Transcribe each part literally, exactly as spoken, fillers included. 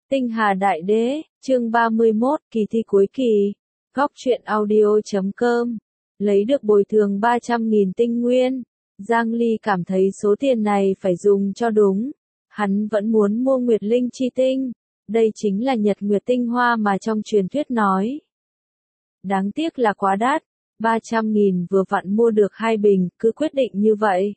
Tinh Hà Đại Đế, chương ba mươi mốt, kỳ thi cuối kỳ. Góc truyện audio chấm com. Lấy được bồi thường ba trăm nghìn tinh nguyên. Giang Ly cảm thấy số tiền này phải dùng cho đúng. Hắn vẫn muốn mua Nguyệt Linh chi tinh. Đây chính là Nhật Nguyệt tinh hoa mà trong truyền thuyết nói. Đáng tiếc là quá đắt. ba trăm nghìn vừa vặn mua được hai bình, cứ quyết định như vậy.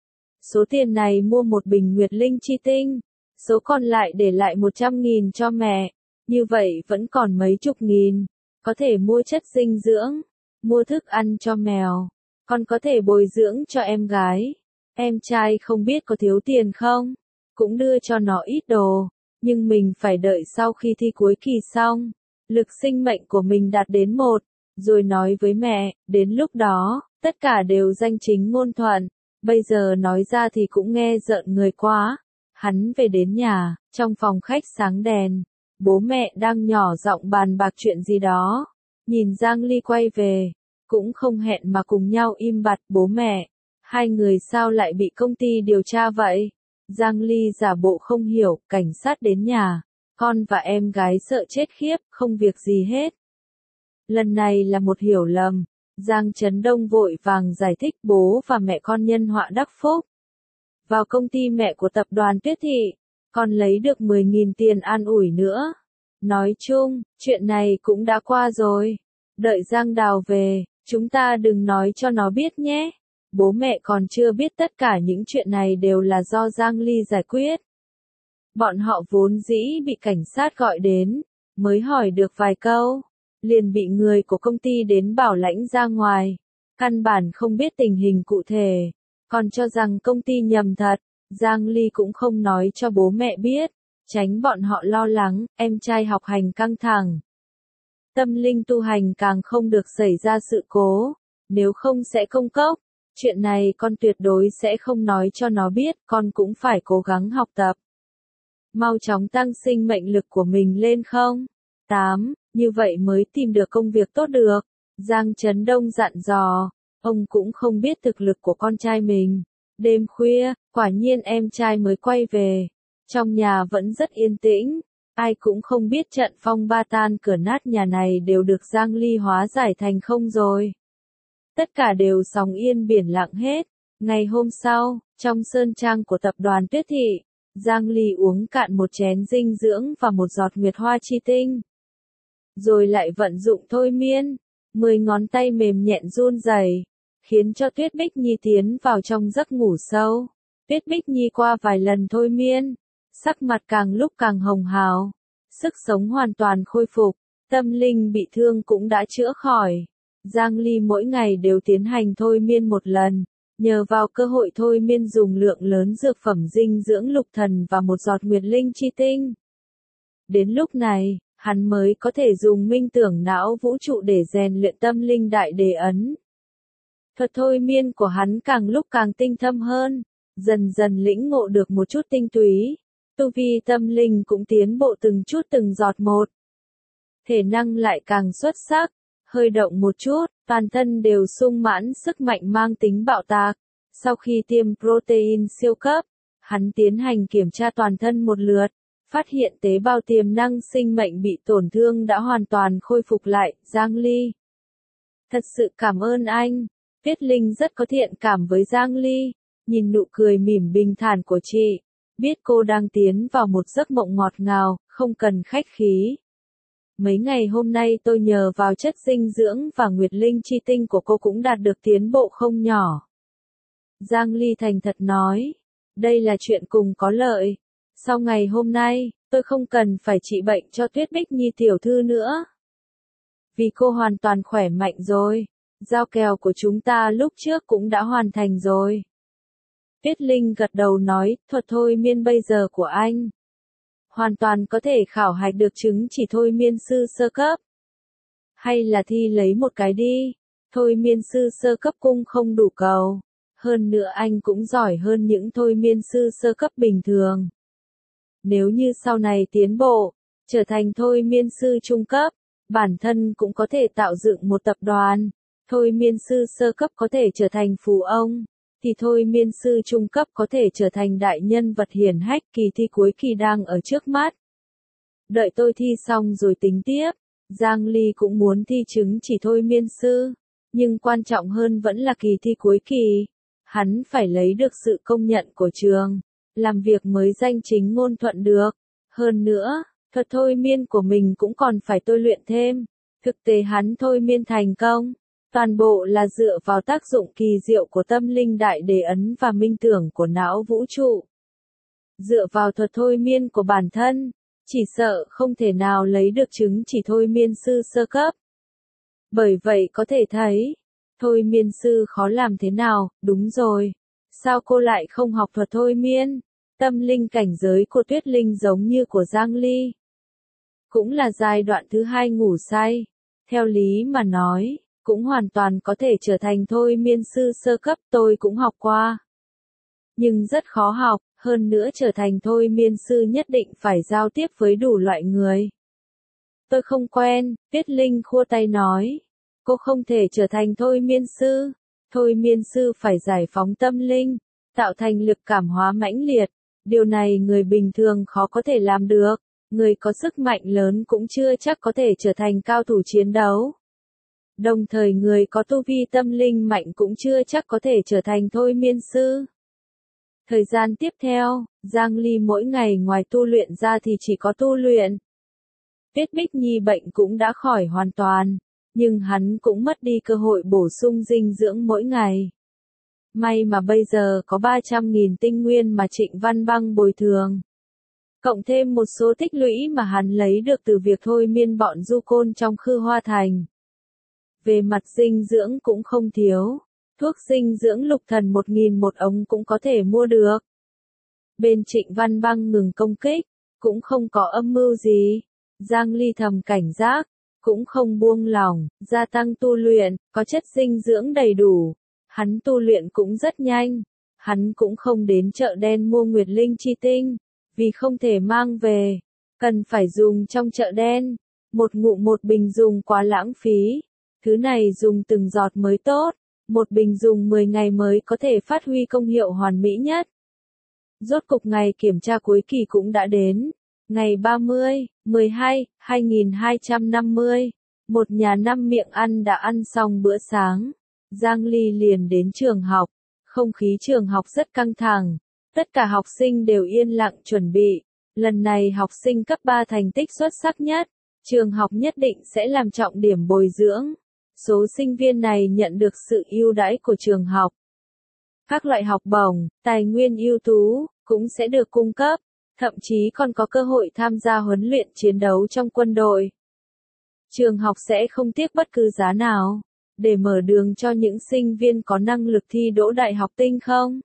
Số tiền này mua một bình Nguyệt Linh chi tinh. Số còn lại để lại một trăm nghìn cho mẹ. Như vậy vẫn còn mấy chục nghìn. Có thể mua chất dinh dưỡng. Mua thức ăn cho mèo. Còn có thể bồi dưỡng cho em gái. Em trai không biết có thiếu tiền không? Cũng đưa cho nó ít đồ. Nhưng mình phải đợi sau khi thi cuối kỳ xong. Lực sinh mệnh của mình đạt đến một. Rồi nói với mẹ, đến lúc đó, tất cả đều danh chính ngôn thuận. Bây giờ nói ra thì cũng nghe rợn người quá. Hắn về đến nhà, trong phòng khách sáng đèn. Bố mẹ đang nhỏ giọng bàn bạc chuyện gì đó. Nhìn Giang Ly quay về, cũng không hẹn mà cùng nhau im bặt. Bố mẹ, hai người sao lại bị công ty điều tra vậy? Giang Ly giả bộ không hiểu, cảnh sát đến nhà. Con và em gái sợ chết khiếp, không việc gì hết. Lần này là một hiểu lầm. Giang Trấn Đông vội vàng giải thích bố và mẹ con nhân họa đắc phúc. Vào công ty mẹ của tập đoàn Tuyết Thị, còn lấy được mười nghìn tiền an ủi nữa. Nói chung, chuyện này cũng đã qua rồi. Đợi Giang Đào về, chúng ta đừng nói cho nó biết nhé. Bố mẹ còn chưa biết tất cả những chuyện này đều là do Giang Ly giải quyết. Bọn họ vốn dĩ bị cảnh sát gọi đến, mới hỏi được vài câu, liền bị người của công ty đến bảo lãnh ra ngoài. Căn bản không biết tình hình cụ thể. Còn cho rằng công ty nhầm thật, Giang Ly cũng không nói cho bố mẹ biết, tránh bọn họ lo lắng, em trai học hành căng thẳng. Tâm linh tu hành càng không được xảy ra sự cố, nếu không sẽ công cốc. Chuyện này con tuyệt đối sẽ không nói cho nó biết, con cũng phải cố gắng học tập. Mau chóng tăng sinh mệnh lực của mình lên không? tám. Như vậy mới tìm được công việc tốt được. Giang Trấn Đông dặn dò. Ông cũng không biết thực lực của con trai mình. Đêm khuya, quả nhiên em trai mới quay về. Trong nhà vẫn rất yên tĩnh. Ai cũng không biết trận phong ba tan cửa nát nhà này đều được Giang Ly hóa giải thành không rồi. Tất cả đều sóng yên biển lặng hết. Ngày hôm sau, trong sơn trang của tập đoàn Tuyết Thị, Giang Ly uống cạn một chén dinh dưỡng và một giọt nguyệt hoa chi tinh. Rồi lại vận dụng thôi miên. Mười ngón tay mềm nhẹn run rẩy, khiến cho Tuyết Bích Nhi tiến vào trong giấc ngủ sâu. Tuyết Bích Nhi qua vài lần thôi miên, sắc mặt càng lúc càng hồng hào, sức sống hoàn toàn khôi phục, tâm linh bị thương cũng đã chữa khỏi. Giang Ly mỗi ngày đều tiến hành thôi miên một lần, nhờ vào cơ hội thôi miên dùng lượng lớn dược phẩm dinh dưỡng lục thần và một giọt nguyệt linh chi tinh. Đến lúc này, hắn mới có thể dùng minh tưởng não vũ trụ để rèn luyện tâm linh đại đề ấn. Thuật thôi miên của hắn càng lúc càng tinh thâm hơn, dần dần lĩnh ngộ được một chút tinh túy, tu vi tâm linh cũng tiến bộ từng chút từng giọt một. Thể năng lại càng xuất sắc, hơi động một chút, toàn thân đều sung mãn sức mạnh mang tính bạo tạc. Sau khi tiêm protein siêu cấp, hắn tiến hành kiểm tra toàn thân một lượt, phát hiện tế bào tiềm năng sinh mệnh bị tổn thương đã hoàn toàn khôi phục lại. Giang Ly, thật sự cảm ơn anh. Tuyết Linh rất có thiện cảm với Giang Ly, nhìn nụ cười mỉm bình thản của chị, biết cô đang tiến vào một giấc mộng ngọt ngào, không cần khách khí. Mấy ngày hôm nay tôi nhờ vào chất dinh dưỡng và nguyệt linh chi tinh của cô cũng đạt được tiến bộ không nhỏ. Giang Ly thành thật nói, đây là chuyện cùng có lợi. Sau ngày hôm nay, tôi không cần phải trị bệnh cho Tuyết Bích Nhi tiểu thư nữa. Vì cô hoàn toàn khỏe mạnh rồi. Giao kèo của chúng ta lúc trước cũng đã hoàn thành rồi. Tuyết Linh gật đầu nói, thuật thôi miên bây giờ của anh hoàn toàn có thể khảo hạch được chứng chỉ thôi miên sư sơ cấp. Hay là thi lấy một cái đi, thôi miên sư sơ cấp cung không đủ cầu. Hơn nữa anh cũng giỏi hơn những thôi miên sư sơ cấp bình thường. Nếu như sau này tiến bộ, trở thành thôi miên sư trung cấp, bản thân cũng có thể tạo dựng một tập đoàn. Thôi miên sư sơ cấp có thể trở thành phú ông, thì thôi miên sư trung cấp có thể trở thành đại nhân vật hiển hách. Kỳ thi cuối kỳ đang ở trước mắt. đợi tôi thi xong rồi tính tiếp. Giang Ly cũng muốn thi chứng chỉ thôi miên sư, nhưng quan trọng hơn vẫn là kỳ thi cuối kỳ. Hắn phải lấy được sự công nhận của trường, làm việc mới danh chính ngôn thuận được. Hơn nữa, thuật thôi miên của mình cũng còn phải tôi luyện thêm. Thực tế hắn thôi miên thành công, toàn bộ là dựa vào tác dụng kỳ diệu của tâm linh đại đế ấn và minh tưởng của não vũ trụ. Dựa vào thuật thôi miên của bản thân, chỉ sợ không thể nào lấy được chứng chỉ thôi miên sư sơ cấp. Bởi vậy có thể thấy, thôi miên sư khó làm thế nào, đúng rồi. Sao cô lại không học thuật thôi miên? Tâm linh cảnh giới của Tuyết Linh giống như của Giang Ly. Cũng là giai đoạn thứ hai ngủ say. Theo lý mà nói, cũng hoàn toàn có thể trở thành thôi miên sư sơ cấp, tôi cũng học qua. Nhưng rất khó học, hơn nữa trở thành thôi miên sư nhất định phải giao tiếp với đủ loại người. Tôi không quen, Tuyết Linh khua tay nói. Cô không thể trở thành thôi miên sư. Thôi miên sư phải giải phóng tâm linh, tạo thành lực cảm hóa mãnh liệt. Điều này người bình thường khó có thể làm được. Người có sức mạnh lớn cũng chưa chắc có thể trở thành cao thủ chiến đấu. Đồng thời người có tu vi tâm linh mạnh cũng chưa chắc có thể trở thành thôi miên sư. Thời gian tiếp theo, Giang Ly mỗi ngày ngoài tu luyện ra thì chỉ có tu luyện. Tuyết Bích Nhi bệnh cũng đã khỏi hoàn toàn, nhưng hắn cũng mất đi cơ hội bổ sung dinh dưỡng mỗi ngày. May mà bây giờ có ba trăm nghìn tinh nguyên mà Trịnh Văn Băng bồi thường. Cộng thêm một số tích lũy mà hắn lấy được từ việc thôi miên bọn du côn trong Khư Hoa Thành. Về mặt dinh dưỡng cũng không thiếu. Thuốc dinh dưỡng lục thần một nghìn một ống cũng có thể mua được. Bên Trịnh Văn Băng ngừng công kích, cũng không có âm mưu gì. Giang Ly thầm cảnh giác, cũng không buông lỏng, gia tăng tu luyện, có chất dinh dưỡng đầy đủ. Hắn tu luyện cũng rất nhanh. Hắn cũng không đến chợ đen mua Nguyệt Linh chi tinh, vì không thể mang về, cần phải dùng trong chợ đen. Một ngụm một bình dùng quá lãng phí. Thứ này dùng từng giọt mới tốt. Một bình dùng mười ngày mới có thể phát huy công hiệu hoàn mỹ nhất. Rốt cục ngày kiểm tra cuối kỳ cũng đã đến. Ngày ba mươi, mười hai, hai nghìn hai trăm năm mươi. Một nhà năm miệng ăn đã ăn xong bữa sáng. Giang Ly liền đến trường học. Không khí trường học rất căng thẳng. Tất cả học sinh đều yên lặng chuẩn bị. Lần này học sinh cấp ba thành tích xuất sắc nhất. Trường học nhất định sẽ làm trọng điểm bồi dưỡng. Số sinh viên này nhận được sự ưu đãi của trường học. Các loại học bổng, tài nguyên ưu tú, cũng sẽ được cung cấp. Thậm chí còn có cơ hội tham gia huấn luyện chiến đấu trong quân đội. Trường học sẽ không tiếc bất cứ giá nào, để mở đường cho những sinh viên có năng lực thi đỗ Đại học Tinh không.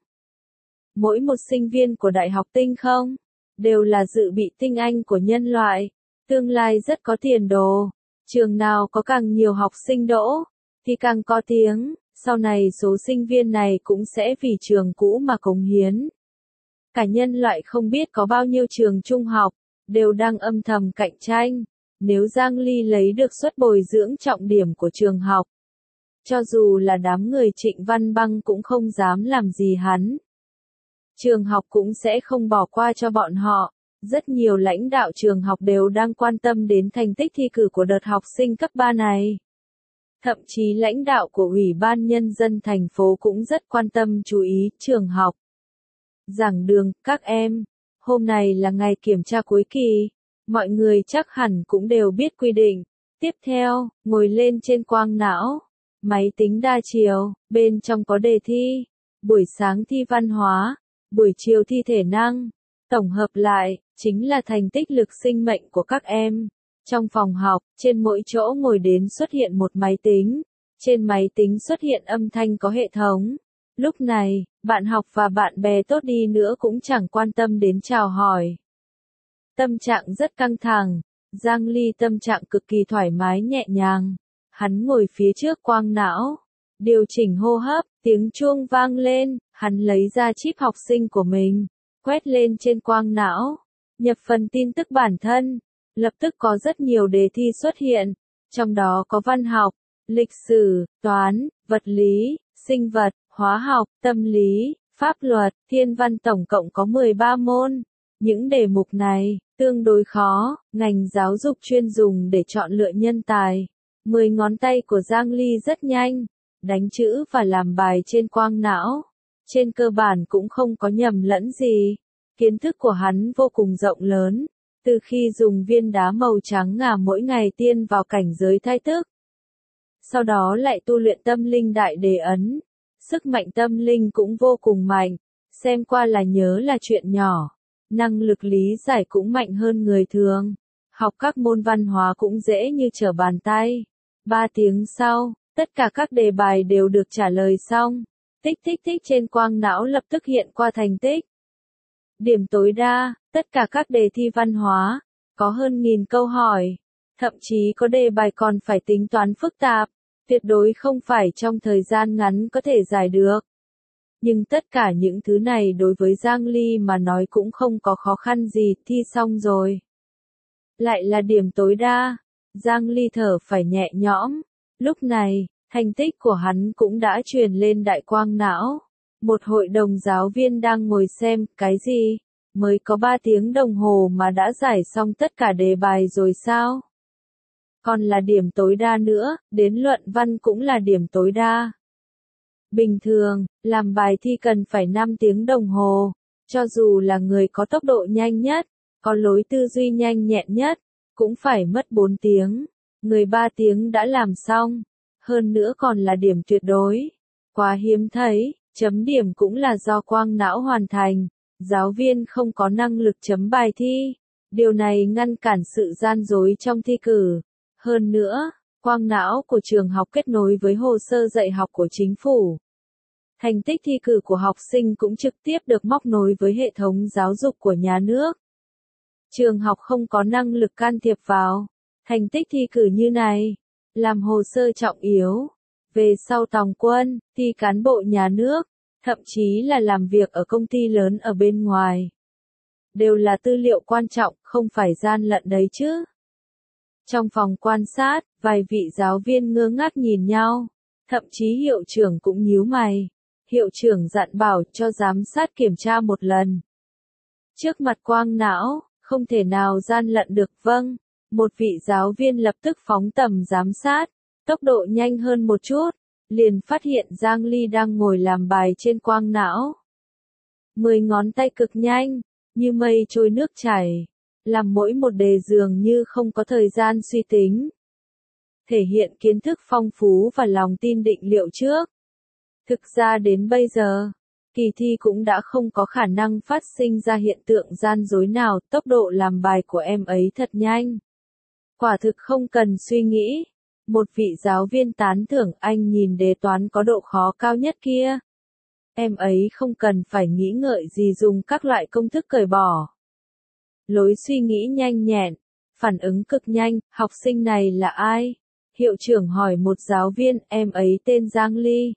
Mỗi một sinh viên của Đại học Tinh không, đều là dự bị tinh anh của nhân loại, tương lai rất có tiền đồ. Trường nào có càng nhiều học sinh đỗ, thì càng có tiếng, sau này số sinh viên này cũng sẽ vì trường cũ mà cống hiến. Cả nhân loại không biết có bao nhiêu trường trung học, đều đang âm thầm cạnh tranh. Nếu Giang Ly lấy được suất bồi dưỡng trọng điểm của trường học, cho dù là đám người Trịnh Văn Băng cũng không dám làm gì hắn. Trường học cũng sẽ không bỏ qua cho bọn họ. Rất nhiều lãnh đạo trường học đều đang quan tâm đến thành tích thi cử của đợt học sinh cấp ba này. Thậm chí lãnh đạo của Ủy ban Nhân dân thành phố cũng rất quan tâm chú ý trường học. Giảng đường, các em, hôm nay là ngày kiểm tra cuối kỳ. Mọi người chắc hẳn cũng đều biết quy định. Tiếp theo, ngồi lên trên quang não, máy tính đa chiều, bên trong có đề thi. Buổi sáng thi văn hóa, buổi chiều thi thể năng. Tổng hợp lại, chính là thành tích lực sinh mệnh của các em. Trong phòng học, trên mỗi chỗ ngồi đến xuất hiện một máy tính. Trên máy tính xuất hiện âm thanh có hệ thống. Lúc này, bạn học và bạn bè tốt đi nữa cũng chẳng quan tâm đến chào hỏi. Tâm trạng rất căng thẳng. Giang Ly tâm trạng cực kỳ thoải mái nhẹ nhàng. Hắn ngồi phía trước quang não. Điều chỉnh hô hấp, tiếng chuông vang lên. Hắn lấy ra chip học sinh của mình. Quét lên trên quang não. Nhập phần tin tức bản thân. Lập tức có rất nhiều đề thi xuất hiện. Trong đó có văn học, lịch sử, toán, vật lý, sinh vật, hóa học, tâm lý, pháp luật, thiên văn tổng cộng có mười ba môn. Những đề mục này, tương đối khó, ngành giáo dục chuyên dùng để chọn lựa nhân tài. Mười ngón tay của Giang Ly rất nhanh, đánh chữ và làm bài trên quang não. Trên cơ bản cũng không có nhầm lẫn gì. Kiến thức của hắn vô cùng rộng lớn, từ khi dùng viên đá màu trắng ngà mỗi ngày tiên vào cảnh giới thai tức. Sau đó lại tu luyện tâm linh đại đề ấn. Sức mạnh tâm linh cũng vô cùng mạnh, xem qua là nhớ là chuyện nhỏ. Năng lực lý giải cũng mạnh hơn người thường. Học các môn văn hóa cũng dễ như trở bàn tay. Ba tiếng sau, tất cả các đề bài đều được trả lời xong. Tích tích tích trên quang não lập tức hiện qua thành tích. Điểm tối đa, tất cả các đề thi văn hóa, có hơn nghìn câu hỏi. Thậm chí có đề bài còn phải tính toán phức tạp, tuyệt đối không phải trong thời gian ngắn có thể giải được. Nhưng tất cả những thứ này đối với Giang Ly mà nói cũng không có khó khăn gì, thi xong rồi. Lại là điểm tối đa, Giang Ly thở phải nhẹ nhõm. Lúc này, thành tích của hắn cũng đã truyền lên đại quang não. Một hội đồng giáo viên đang ngồi xem, cái gì? Mới có ba tiếng đồng hồ mà đã giải xong tất cả đề bài rồi sao? Còn là điểm tối đa nữa, đến luận văn cũng là điểm tối đa. Bình thường, làm bài thi cần phải năm tiếng đồng hồ. Cho dù là người có tốc độ nhanh nhất, có lối tư duy nhanh nhẹn nhất, cũng phải mất bốn tiếng. Người ba tiếng đã làm xong. Hơn nữa còn là điểm tuyệt đối. Quá hiếm thấy, chấm điểm cũng là do quang não hoàn thành. Giáo viên không có năng lực chấm bài thi. Điều này ngăn cản sự gian dối trong thi cử. Hơn nữa, quang não của trường học kết nối với hồ sơ dạy học của chính phủ. Thành tích thi cử của học sinh cũng trực tiếp được móc nối với hệ thống giáo dục của nhà nước. Trường học không có năng lực can thiệp vào. Thành tích thi cử như này, làm hồ sơ trọng yếu. Về sau tòng quân, thi cán bộ nhà nước, thậm chí là làm việc ở công ty lớn ở bên ngoài. Đều là tư liệu quan trọng, không phải gian lận đấy chứ. Trong phòng quan sát, vài vị giáo viên ngơ ngác nhìn nhau. Thậm chí hiệu trưởng cũng nhíu mày. Hiệu trưởng dặn bảo cho giám sát kiểm tra một lần. Trước mặt quang não, không thể nào gian lận được. Vâng, một vị giáo viên lập tức phóng tầm giám sát, tốc độ nhanh hơn một chút, liền phát hiện Giang Ly đang ngồi làm bài trên quang não. Mười ngón tay cực nhanh, như mây trôi nước chảy, làm mỗi một đề dường như không có thời gian suy tính. Thể hiện kiến thức phong phú và lòng tin định liệu trước. Thực ra đến bây giờ, kỳ thi cũng đã không có khả năng phát sinh ra hiện tượng gian dối nào, tốc độ làm bài của em ấy thật nhanh. Quả thực không cần suy nghĩ. Một vị giáo viên tán thưởng, anh nhìn đề toán có độ khó cao nhất kia. Em ấy không cần phải nghĩ ngợi gì dùng các loại công thức cởi bỏ. Lối suy nghĩ nhanh nhẹn, phản ứng cực nhanh, học sinh này là ai? Hiệu trưởng hỏi một giáo viên, em ấy tên Giang Ly.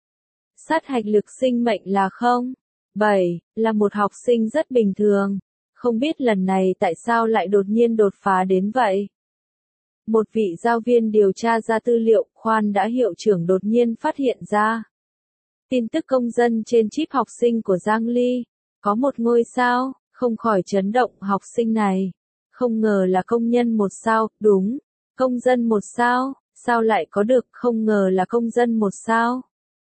Sát hạch lực sinh mệnh là không? bảy, là một học sinh rất bình thường. Không biết lần này tại sao lại đột nhiên đột phá đến vậy? Một vị giáo viên điều tra ra tư liệu, khoan đã hiệu trưởng đột nhiên phát hiện ra. Tin tức công dân trên chip học sinh của Giang Ly. Có một ngôi sao, không khỏi chấn động học sinh này. Không ngờ là công nhân một sao, đúng. Công dân một sao, sao lại có được, không ngờ là công dân một sao.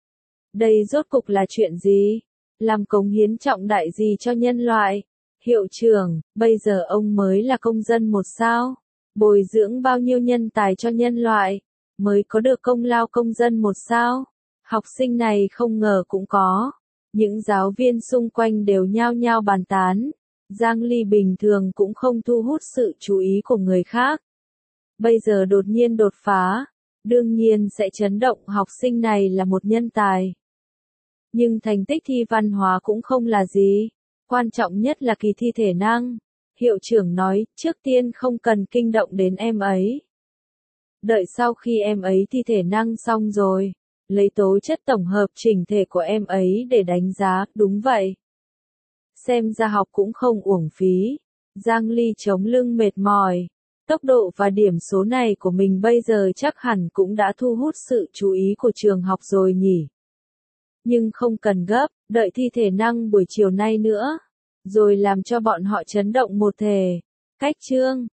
Đây rốt cục là chuyện gì? Làm cống hiến trọng đại gì cho nhân loại? Hiệu trưởng, bây giờ ông mới là công dân một sao. Bồi dưỡng bao nhiêu nhân tài cho nhân loại, mới có được công lao công dân một sao. Học sinh này không ngờ cũng có. Những giáo viên xung quanh đều nhao nhao bàn tán. Giang Ly bình thường cũng không thu hút sự chú ý của người khác. Bây giờ đột nhiên đột phá, đương nhiên sẽ chấn động học sinh này là một nhân tài. Nhưng thành tích thi văn hóa cũng không là gì. Quan trọng nhất là kỳ thi thể năng. Hiệu trưởng nói, trước tiên không cần kinh động đến em ấy. Đợi sau khi em ấy thi thể năng xong rồi, lấy tố chất tổng hợp chỉnh thể của em ấy để đánh giá, đúng vậy. Xem ra học cũng không uổng phí. Giang Ly chống lưng mệt mỏi. Tốc độ và điểm số này của mình bây giờ chắc hẳn cũng đã thu hút sự chú ý của trường học rồi nhỉ. Nhưng không cần gấp, đợi thi thể năng buổi chiều nay nữa. Rồi làm cho bọn họ chấn động một thể. Cách chương